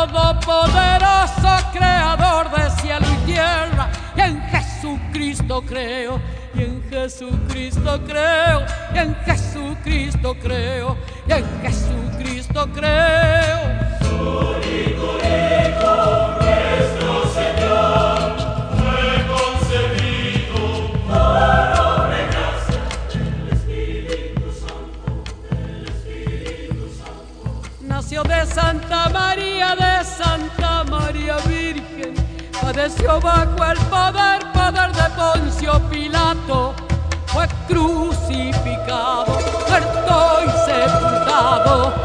Todopoderoso, creador de cielo y tierra, y en Jesucristo creo, y en Jesucristo creo, y en Jesucristo creo, y en Jesucristo creo. Su único Hijo, nuestro Señor, fue concebido por obra y gracia del Espíritu Santo, del Espíritu Santo. Nació de Santa María Virgen, padeció bajo el poder de Poncio Pilato, fue crucificado, muerto y sepultado.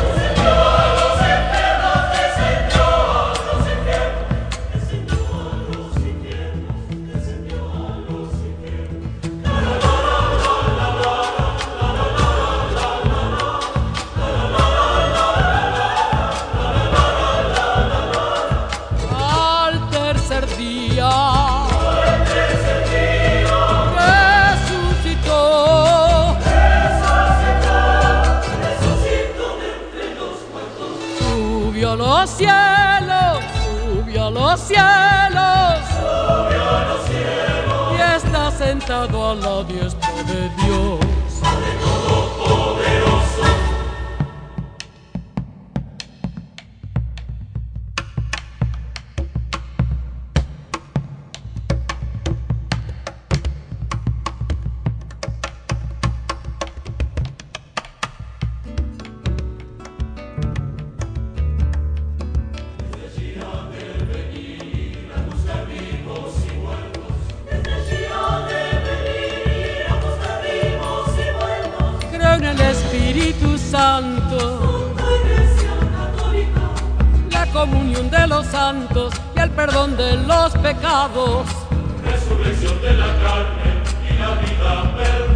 Subió a los cielos, y está sentado a la diestra de Dios. Padre Todopoderoso. Espíritu Santo, la comunión de los santos y el perdón de los pecados, resurrección de la carne y la vida perdida.